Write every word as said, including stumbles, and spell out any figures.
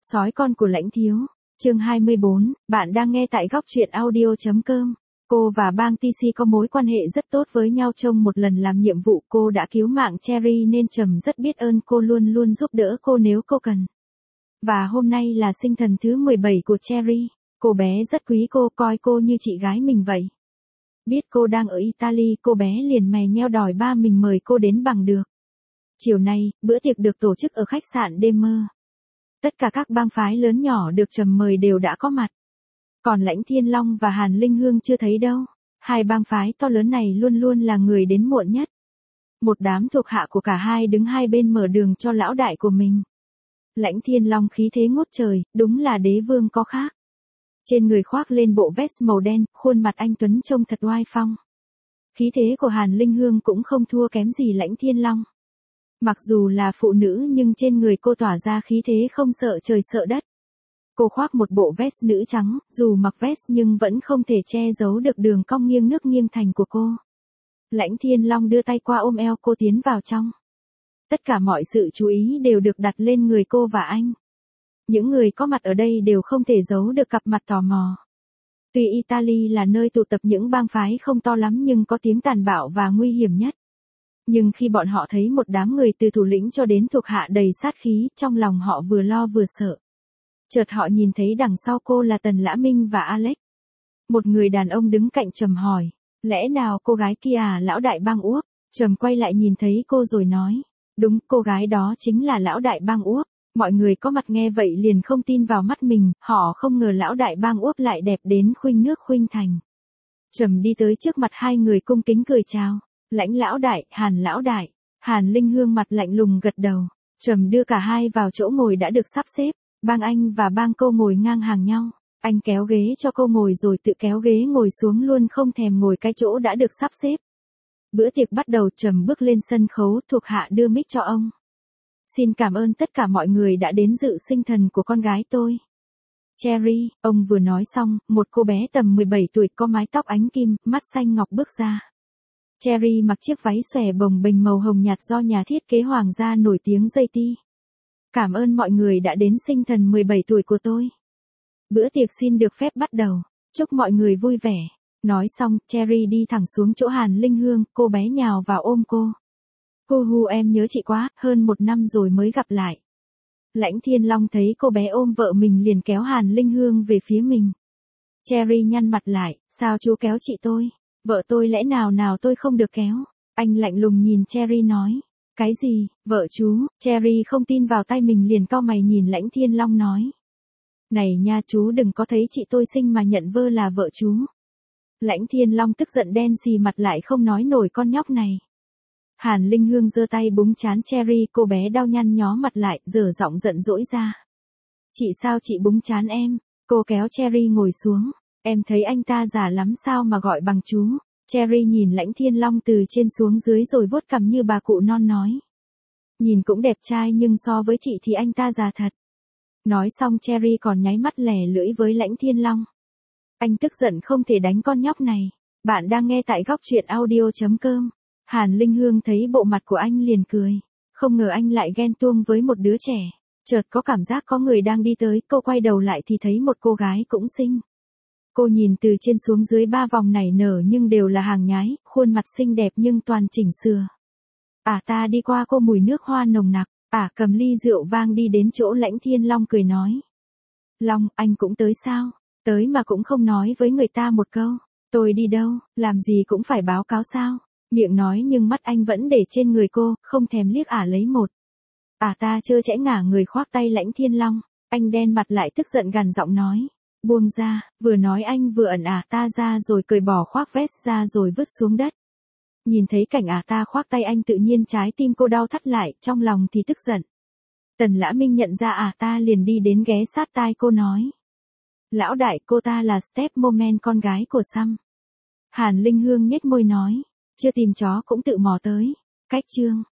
Sói con của Lãnh Thiếu, chương hai mươi bốn, bạn đang nghe tại góc truyện audio.com. Cô và Bang tê xê có mối quan hệ rất tốt với nhau. Trong một lần làm nhiệm vụ cô đã cứu mạng Cherry nên Trầm rất biết ơn cô, luôn luôn giúp đỡ cô nếu cô cần. Và hôm nay là sinh thần thứ mười bảy của Cherry, cô bé rất quý cô, coi cô như chị gái mình vậy. Biết cô đang ở Italy, cô bé liền mè nheo đòi ba mình mời cô đến bằng được. Chiều nay, bữa tiệc được tổ chức ở khách sạn Demer. Tất cả các bang phái lớn nhỏ được Trầm mời đều đã có mặt. Còn Lãnh Thiên Long và Hàn Linh Hương chưa thấy đâu. Hai bang phái to lớn này luôn luôn là người đến muộn nhất. Một đám thuộc hạ của cả hai đứng hai bên mở đường cho lão đại của mình. Lãnh Thiên Long khí thế ngút trời, đúng là đế vương có khác. Trên người khoác lên bộ vest màu đen, khuôn mặt anh tuấn trông thật oai phong. Khí thế của Hàn Linh Hương cũng không thua kém gì Lãnh Thiên Long. Mặc dù là phụ nữ nhưng trên người cô tỏa ra khí thế không sợ trời sợ đất. Cô khoác một bộ vest nữ trắng, dù mặc vest nhưng vẫn không thể che giấu được đường cong nghiêng nước nghiêng thành của cô. Lãnh Thiên Long đưa tay qua ôm eo cô tiến vào trong. Tất cả mọi sự chú ý đều được đặt lên người cô và anh. Những người có mặt ở đây đều không thể giấu được cặp mặt tò mò. Tuy Italy là nơi tụ tập những bang phái không to lắm nhưng có tiếng tàn bạo và nguy hiểm nhất. Nhưng khi bọn họ thấy một đám người từ thủ lĩnh cho đến thuộc hạ đầy sát khí, trong lòng họ vừa lo vừa sợ. Chợt họ nhìn thấy đằng sau cô là Tần Lã Minh và Alex. Một người đàn ông đứng cạnh Trầm hỏi, lẽ nào cô gái kia à, lão đại bang Úc? Trầm quay lại nhìn thấy cô rồi nói, đúng, cô gái đó chính là lão đại bang Úc. Mọi người có mặt nghe vậy liền không tin vào mắt mình, họ không ngờ lão đại bang Úc lại đẹp đến khuynh nước khuynh thành. Trầm đi tới trước mặt hai người cung kính cười chào. Lãnh lão đại, Hàn lão đại. Hàn Linh Hương mặt lạnh lùng gật đầu. Trầm đưa cả hai vào chỗ ngồi đã được sắp xếp. Bang anh và bang cô ngồi ngang hàng nhau. Anh kéo ghế cho cô ngồi rồi tự kéo ghế ngồi xuống luôn, không thèm ngồi cái chỗ đã được sắp xếp. Bữa tiệc bắt đầu. Trầm bước lên sân khấu, thuộc hạ đưa mic cho ông. Xin cảm ơn tất cả mọi người đã đến dự sinh thần của con gái tôi, Cherry. Ông vừa nói xong, một cô bé tầm mười bảy tuổi có mái tóc ánh kim, mắt xanh ngọc bước ra. Cherry mặc chiếc váy xòe bồng bềnh màu hồng nhạt do nhà thiết kế hoàng gia nổi tiếng dây ti. Cảm ơn mọi người đã đến sinh thần mười bảy tuổi của tôi. Bữa tiệc xin được phép bắt đầu. Chúc mọi người vui vẻ. Nói xong, Cherry đi thẳng xuống chỗ Hàn Linh Hương, cô bé nhào vào ôm cô. Hu hu, em nhớ chị quá, hơn một năm rồi mới gặp lại. Lãnh Thiên Long thấy cô bé ôm vợ mình liền kéo Hàn Linh Hương về phía mình. Cherry nhăn mặt lại, sao chú kéo chị tôi? Vợ tôi lẽ nào nào tôi không được kéo? Anh lạnh lùng nhìn Cherry nói. Cái gì, vợ chú? Cherry không tin vào tay mình liền cau mày nhìn Lãnh Thiên Long nói. Này nha, chú đừng có thấy chị tôi xinh mà nhận vơ là vợ chú. Lãnh Thiên Long tức giận đen xì mặt lại không nói nổi con nhóc này. Hàn Linh Hương giơ tay búng trán Cherry, cô bé đau nhăn nhó mặt lại, dở giọng giận dỗi ra. Chị sao chị búng trán em? Cô kéo Cherry ngồi xuống. Em thấy anh ta già lắm sao mà gọi bằng chú? Cherry nhìn Lãnh Thiên Long từ trên xuống dưới rồi vuốt cằm như bà cụ non nói. Nhìn cũng đẹp trai nhưng so với chị thì anh ta già thật. Nói xong Cherry còn nháy mắt lẻ lưỡi với Lãnh Thiên Long. Anh tức giận không thể đánh con nhóc này. Bạn đang nghe tại góc truyện audio.com. Hàn Linh Hương thấy bộ mặt của anh liền cười. Không ngờ anh lại ghen tuông với một đứa trẻ. Chợt có cảm giác có người đang đi tới, cô quay đầu lại thì thấy một cô gái cũng xinh. Cô nhìn từ trên xuống dưới ba vòng nảy nở nhưng đều là hàng nhái, khuôn mặt xinh đẹp nhưng toàn chỉnh sửa. À ta đi qua cô mùi nước hoa nồng nặc, à cầm ly rượu vang đi đến chỗ Lãnh Thiên Long cười nói. Long, anh cũng tới sao? Tới mà cũng không nói với người ta một câu. Tôi đi đâu, làm gì cũng phải báo cáo sao? Miệng nói nhưng mắt anh vẫn để trên người cô, không thèm liếc ả lấy một. À ta trơ trẽ ngả người khoác tay Lãnh Thiên Long, anh đen mặt lại tức giận gằn giọng nói. Buông ra, vừa nói anh vừa ẩn ả ta ra rồi cởi bỏ khoác vest ra rồi vứt xuống đất. Nhìn thấy cảnh ả ta khoác tay anh tự nhiên trái tim cô đau thắt lại, trong lòng thì tức giận. Tần Lã Minh nhận ra ả ta liền đi đến ghé sát tai cô nói. Lão đại, cô ta là Step Moment, con gái của Sam. Hàn Linh Hương nhếch môi nói. Chưa tìm chó cũng tự mò tới. Cách chương.